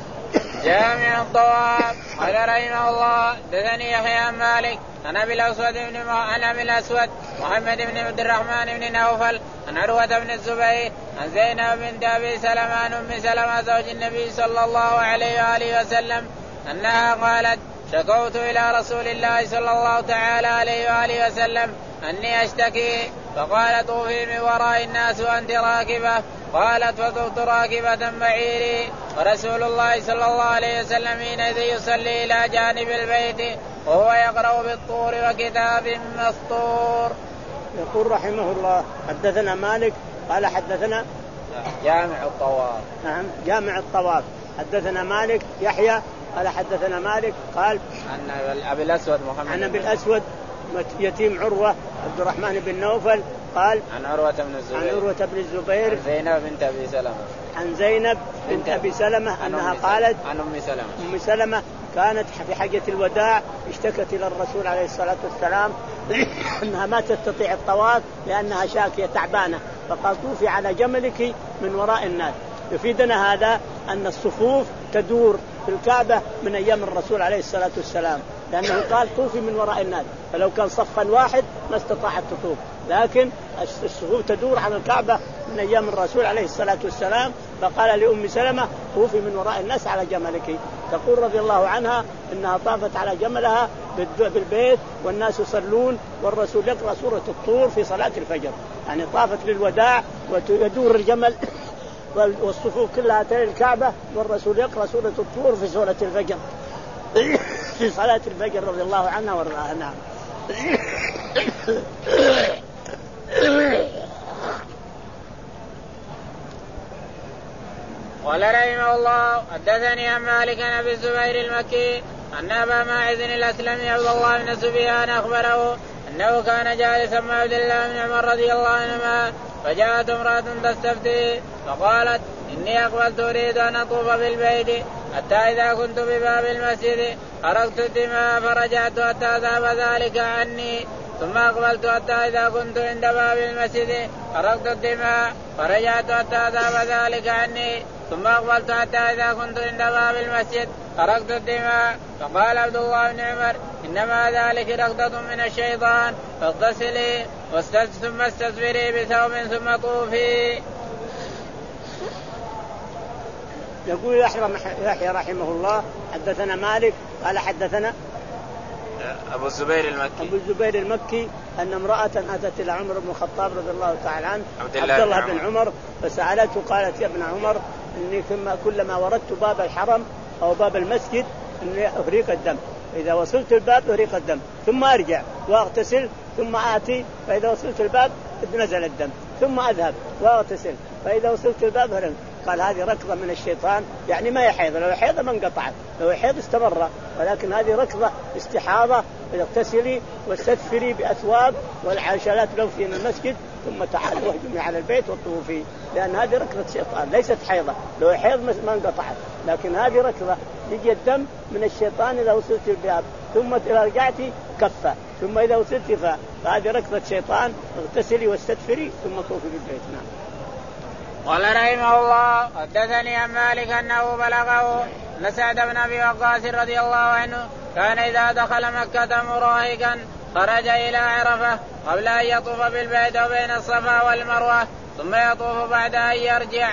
B: جامع الطواف. قال رحمه الله دثني يحيى عن مالك عن أبي الأسود بن عن أبي الأسود محمد بن عبد الرحمن بن نوفل عن عروة بن الزبير عن زينب بنت أبي سلمة عن أم سلمة زوج النبي صلى الله عليه وآله وسلم أنها قالت شكوت إلى رسول الله صلى الله تعالى عليه وآله وسلم أني أشتكي فقال طوفي من وراء الناس وأنت راكبة. قالت فطفت راكبة بعيري ورسول الله صلى الله عليه وسلم حينئذ يصلي إلى جانب البيت وهو يقرأ بالطور وكتاب مسطور.
A: يقول رحمه الله حدثنا مالك قال حدثنا
B: جامع الطواف.
A: نعم جامع الطواف. حدثنا مالك يحيى قال حدثنا مالك قال
B: عن أبي الأسود محمد
A: عن أبي الأسود يتيم عروة عبد الرحمن بن نوفل قال
B: عن عروة بن الزبير
A: عن عروة بن الزبير
B: عن زينب بنت أبي سلمة
A: عن زينب بنت أبي سلمة أنها قالت
B: عن أم سلمة
A: أم سلمة كانت في حجة الوداع اشتكت إلى الرسول عليه الصلاة والسلام أنها ما تستطيع الطواف لأنها شاكية تعبانة فقال طوفي على جملك من وراء الناس. يفيدنا هذا أن الصفوف تدور في الكعبة من أيام الرسول عليه الصلاة والسلام لأنه قال طوفي من وراء الناس. فلو كان صفا واحد ما استطاعت تطوف لكن الصفوف تدور على الكعبة من أيام الرسول عليه الصلاة والسلام. فقال لأم سلمة طوفي من وراء الناس على جملك. تقول رضي الله عنها إنها طافت على جملها بالبيت والناس يصلون والرسول يقرأ سورة الطور في صلاة الفجر. يعني طافت للوداع ويدور الجمل والصفوف كلها تلي الكعبة والرسول يقرأ سورة الطور في سورة الفجر في صلاة الفجر رضي الله عنها وارضاها. نعم.
B: قال رحمه الله حدثني عن مالك عن أبي الزبير المكي أن أبا ماعز الأسلمي عبد الله بن سفيان أخبره أنه كان جالسا مع عبد الله بن عمر رضي الله عنهما فجاءت امرأة تستفتي فقالت إني أقبلت أريد أن أطوف بالبيت حتى إذا كنت بباب المسجد حرقت الدماء فرجعت حتى ذهب ذلك عني ثم أقبلت حتى إذا كنت عند باب المسجد أرقت الدماء فرجعت حتى ذهب ذلك عني ثم أقبلت حتى إذا كنت عند باب المسجد أرقت الدماء فقال عبد الله بن عمر إنما ذلك رقدة من الشيطان فاغتسلي ثم استثمري بثوب ثم طوفي.
A: يقول يحيى رحمه الله حدثنا مالك قال حدثنا
B: أبو الزبير المكي
A: أبو الزبير المكي أن امرأة أتت إلى عمر بن الخطاب رضي الله تعالى عنه عبد الله, عبد الله بن عمر فسألته قالت يا ابن عمر إني كلما وردت باب الحرم أو باب المسجد إني أهريق الدم إذا وصلت الباب أهريق الدم ثم أرجع وأغتسل ثم آتي فإذا وصلت الباب نزل الدم ثم أذهب وأغتسل فإذا وصلت الباب هرق. قال هذه ركضة من الشيطان يعني ما يحيض لو يحيض ما انقطعت لو يحيض استمر ولكن هذه ركضة استحاضة اغتسلي واستدفري بأثواب والعاشلات لو في المسجد ثم تعالوا واهجمي على البيت وطوفي لأن هذه ركضة شيطان ليست حيضة لو يحيض ما انقطعت لكن هذه ركضة يجي الدم من الشيطان إذا وصلت الباب ثم إذا رجعتي كفة ثم إذا وصلت فهذه ركضة شيطان اغتسلي واستدفري ثم طوفي بالبيت. نعم.
B: قال رحمه الله حدثني عن مالك أنه بلغه أن سعد بن أبي وقاص رضي الله عنه كان إذا دخل مكة مراهقا خرج إلى عرفة قبل أن يطوف بالبيت وبين الصفا والمروة ثم يطوف بعد أن يرجع.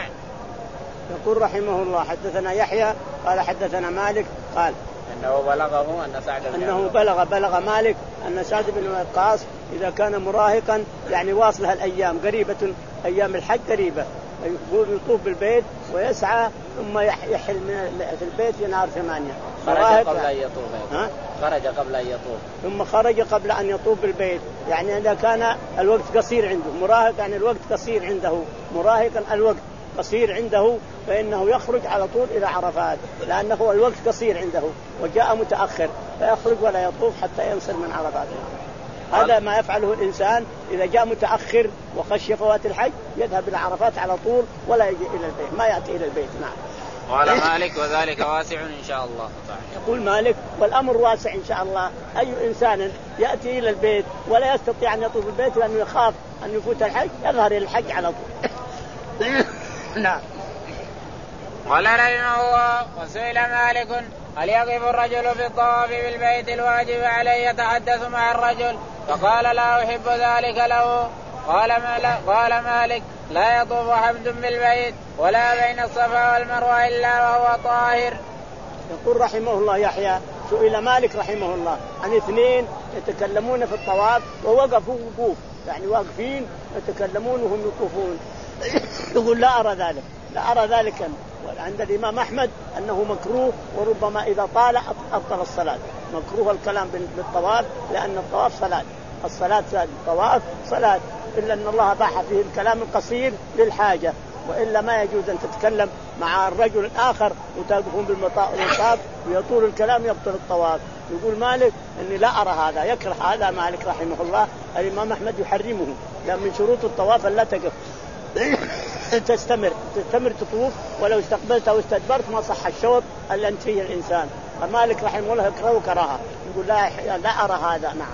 A: يقول رحمه الله حدثنا يحيى قال حدثنا مالك قال
B: أنه بلغه أن سعد بن
A: أنه بلغ بلغ مالك أن سعد بن وقاص إذا كان مراهقا يعني واصلها الأيام قريبة أيام الحج قريبة يقول يطوف بالبيت ويسعى ثم يحل في البيت في نهار ثمانية.
B: خرج قبل أن يطوف. ها؟ خرج قبل أن يطوف.
A: ثم خرج قبل أن يطوف بالبيت يعني إذا كان الوقت قصير عنده مراهق يعني الوقت قصير عنده مراهقا الوقت قصير عنده فإنه يخرج على طول إلى عرفات لأنه الوقت قصير عنده وجاء متأخر فيخرج ولا يطوف حتى ينصر من عرفات. هذا ما يفعله الإنسان إذا جاء متأخر وخشي فوات الحج يذهب إلى عرفات على طول ولا يجي إلى البيت ما يأتي إلى البيت. نعم.
B: قال مالك وذلك واسع إن شاء الله تعالى.
A: يقول مالك والأمر واسع إن شاء الله. أي إنسان يأتي إلى البيت ولا يستطيع أن يطوف البيت لأنه يخاف أن يفوت الحج يظهر إلى الحج على طول. نعم.
B: قال رحمه الله وسئل مالك هل يقف الرجل في الطواف بالبيت الواجب عليه يتحدث مع الرجل فقال لا أحب ذلك له. قال مالك, قال مالك لا يطوف أحد بالبيت ولا بين الصفا والمروة إلا وهو طاهر.
A: يقول رحمه الله يحيى سئل مالك رحمه الله عن اثنين يتكلمون في الطواف ووقفوا وقوف يعني واقفين يتكلمون وهم يطوفون يقول لا أرى ذلك لا أرى ذلك عند الإمام أحمد أنه مكروه وربما إذا طال أبطل الصلاة. مكروه الكلام بالطواف لأن الطواف صلاة الصلاة الطواف صلاة إلا أن الله باح فيه الكلام القصير للحاجة وإلا ما يجوز أن تتكلم مع الرجل الآخر وتقفون بالمطاف ويطول الكلام يبطل الطواف. يقول مالك أني لا أرى هذا يكره هذا مالك رحمه الله. الإمام أحمد يحرمه لأن من شروط الطواف لا تقف تستمر تستمر تطوف ولو استقبلت أو استدبرت ما صح الشوط إلا أن فيه الإنسان. فمالك رحمه الله يكره كراهة يقول لا لا أرى هذا. نعم.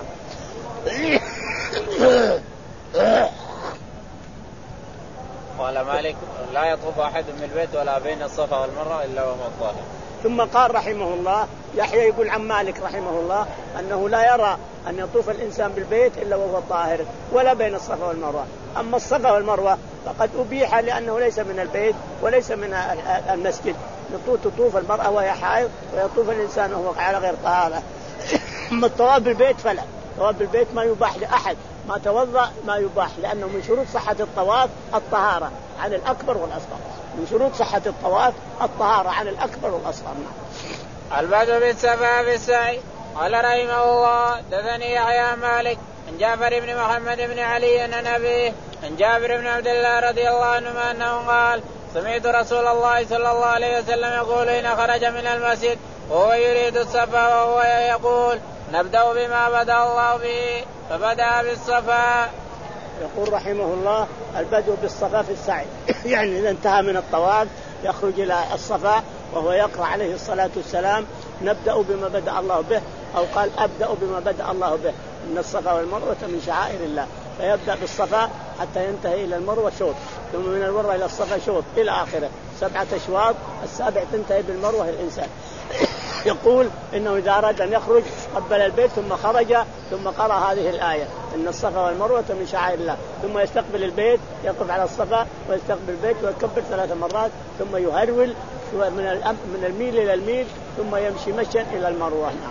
B: قال مالك لا يطوف أحد من البيت ولا بين الصفا والمروة إلا وهو طاهر.
A: ثم قال رحمه الله يحيى يقول عن مالك رحمه الله أنه لا يرى أن يطوف الإنسان بالبيت إلا وهو طاهر ولا بين الصفا والمروة. أما الصفا والمروة فقد أبيح لأنه ليس من البيت وليس من المسجد تطوف المرأة وهي حائض ويطوف الإنسان وهو على غير طهارة. أما الطواف بالبيت فلا الطواف بالبيت ما يباح لأحد ما توضأ ما يباح لأنه من شروط صحة الطواف الطهارة عن الأكبر والأصغر. من شروط صحة الطواف الطهارة عن الأكبر والأصغر.
B: البدء بالصفا بالسعي. قال رحمه الله دثني يحيى مالك عن جعفر بن محمد بن علي عن أبيه عن جابر بن عبد الله رضي الله عنهما أنه قال سمعت رسول الله صلى الله عليه وسلم يقول إن خرج من المسجد وهو يريد الصفا وهو يقول نبدأ بما بدأ الله به فبدأ بالصفا.
A: يقول رحمه الله البدء بالصفا في السعي يعني إذا انتهى من الطواف يخرج إلى الصفا وهو يقرأ عليه الصلاة والسلام نبدأ بما بدأ الله به أو قال أبدأ بما بدأ الله به. إن الصفا والمروة من شعائر الله، فيبدأ بالصفا حتى ينتهي إلى المروة شوط، ثم من المروة إلى الصفا شوط إلى آخره سبعة أشواط، السابع تنتهي بالمروة الإنسان. يقول إنه إذا أراد أن يخرج قبل البيت ثم خرج ثم قرأ هذه الآية إن الصفا والمروة من شعائر الله، ثم يستقبل البيت يقف على الصفا ويستقبل البيت ويكبر ثلاث مرات، ثم يهرول من من الميل إلى الميل، ثم يمشي مشيا إلى المروة. نعم.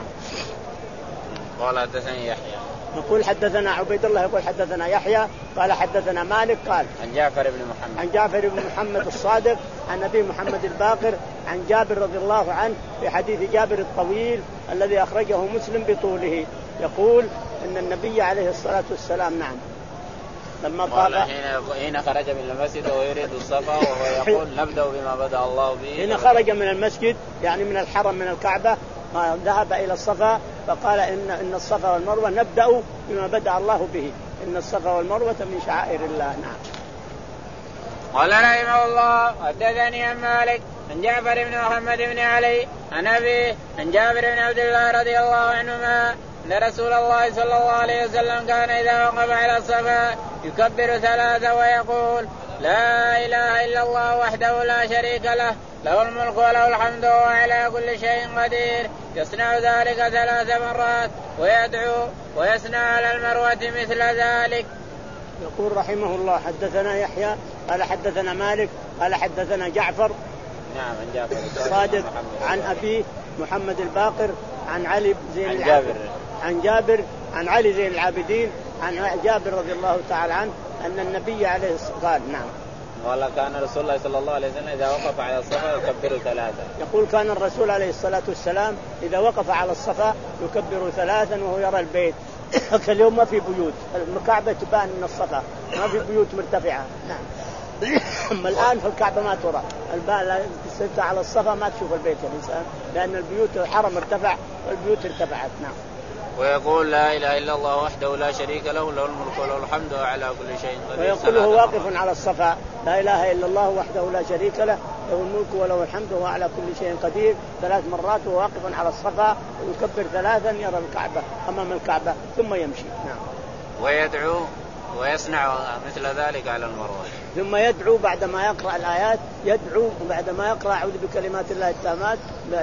B: قال حدثني يحيى.
A: يقول حدثنا عبيد الله يقول حدثنا يحيى قال حدثنا مالك قال
B: عن جعفر بن محمد
A: عن جعفر بن محمد الصادق عن أبي محمد الباقر عن جابر رضي الله عنه في حديث جابر الطويل الذي أخرجه مسلم بطوله، يقول إن النبي عليه الصلاة والسلام نعم لما
B: قال حين خرج من المسجد وهو يريد الصفا وهو يقول نبدأ بما بدأ الله به.
A: حين خرج من المسجد يعني من الحرم من الكعبة ذهب إلى الصفا فقال إن إن الصفا والمروة نبدأ بما بدأ الله به، إن الصفا والمروة من شعائر الله. نعم.
B: قال رحمه الله حدثني عن مالك عن جعفر بن محمد بن علي عن أبيه عن جابر بن عبد الله رضي الله عنهما أن رسول الله صلى الله عليه وسلم كان إذا وقف على الصفا يكبر ثلاثة ويقول لا إله إلا الله وحده لا شريك له له الملك وله الحمد وهو على كل شيء قدير، يصنع ذلك ثلاث مرات ويدعو ويصنع على المروة مثل ذلك.
A: يقول رحمه الله حدثنا يحيى قال حدثنا مالك قال حدثنا جعفر
B: نعم عن جابر
A: صادق عن أبيه محمد الباقر عن علي زين العابدين عن جابر عن علي زين العابدين عن جابر رضي الله تعالى عنه أن النبي عليه الصلاة قال نعم
B: قال كان رسول الله صلى الله عليه وسلم إذا وقف على الصفا يكبر ثلاثا.
A: يقول كان الرسول عليه الصلاة والسلام إذا وقف على الصفا يكبر ثلاثا وهو يرى البيت. اليوم ما في بيوت، الكعبة تبان من الصفا، ما في بيوت مرتفعة. نعم. أما الآن في الكعبة ما ترى، البال تستوي على الصفا ما تشوف البيت الإنسان، لأن البيوت الحرم ارتفع والبيوت ارتفعت. نعم.
B: ويقول لا إله إلا الله وحده لا شريك له له الملك وله الحمد وعلى كل شيء قدير.
A: ويقول هو واقف على الصفا لا إله إلا الله وحده لا شريك له له الملك وله الحمد وهو على كل شيء قدير ثلاث مرات وهو واقف على الصفا ويكبر ثلاثا يرى الكعبة أمام الكعبة ثم يمشي. نعم.
B: ويدعو ويصنع مثل ذلك على المروة.
A: ثم يدعو بعدما يقرأ الآيات، يدعو بعدما يقرأ أعوذ بكلمات الله التامات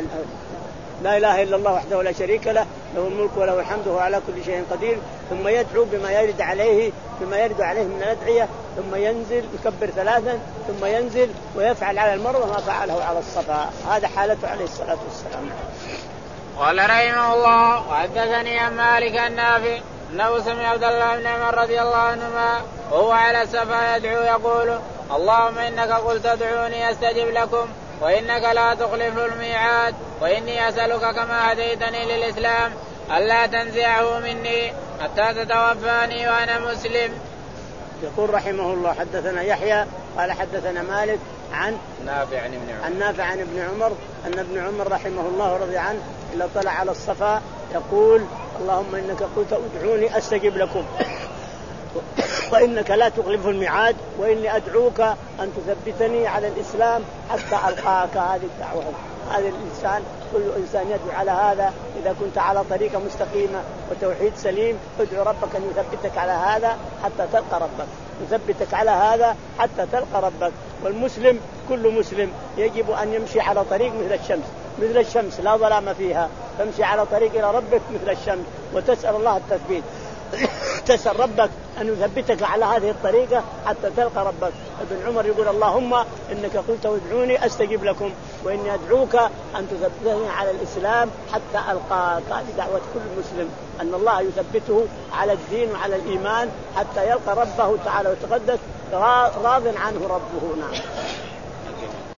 A: لا إله إلا الله وحده لا شريك له له الملك وله الحمد وهو على كل شيء قدير، ثم يدعو بما يرد عليه بما يرد عليه من الأدعية، ثم ينزل يكبر ثلاثا ثم ينزل ويفعل على المروة ما فعله على الصفا. هذا حالته عليه الصلاة والسلام.
B: قال رحمه الله وحدثني عن مالك النافع أنه سمع عبد الله بن عمر رضي الله عنهما وهو على الصفا يدعو يقول اللهم إنك قلت ادعوني أستجب لكم وإنك لا تخلف الميعاد وإني أسألك كما هديتني للإسلام ألا تنزعه مني حتى تتوفاني وأنا مسلم.
A: يقول رحمه الله حدثنا يحيى قال حدثنا مالك عن
B: نافع عن ابن عمر
A: عن نافع عن ابن عمر أن ابن عمر رحمه الله رضي عنه إذا طلع على الصفا يقول اللهم إنك قلت ادعوني أستجب لكم وإنك لا تخلف الميعاد وإني أدعوك أن تثبتني على الإسلام حتى ألقاك. هذه الدعوة هذا الإنسان كل إنسان يدعو على هذا. إذا كنت على طريقة مستقيمة وتوحيد سليم ادعو ربك أن يثبتك على هذا حتى تلقى ربك، يثبتك على هذا حتى تلقى ربك. والمسلم كل مسلم يجب أن يمشي على طريق مثل الشمس مثل الشمس لا ظلام فيها، تمشي على طريق إلى ربك مثل الشمس وتسأل الله التثبيت تسأل ربك أن يثبتك على هذه الطريقة حتى تلقى ربك. ابن عمر يقول اللهم إنك قلت ادعوني أستجب لكم وإني أدعوك أن تثبتني على الإسلام حتى ألقاك. هذه دعوة كل مسلم أن الله يثبته على الدين وعلى الإيمان حتى يلقى ربه تعالى وتقدس راض عنه ربه. نعم.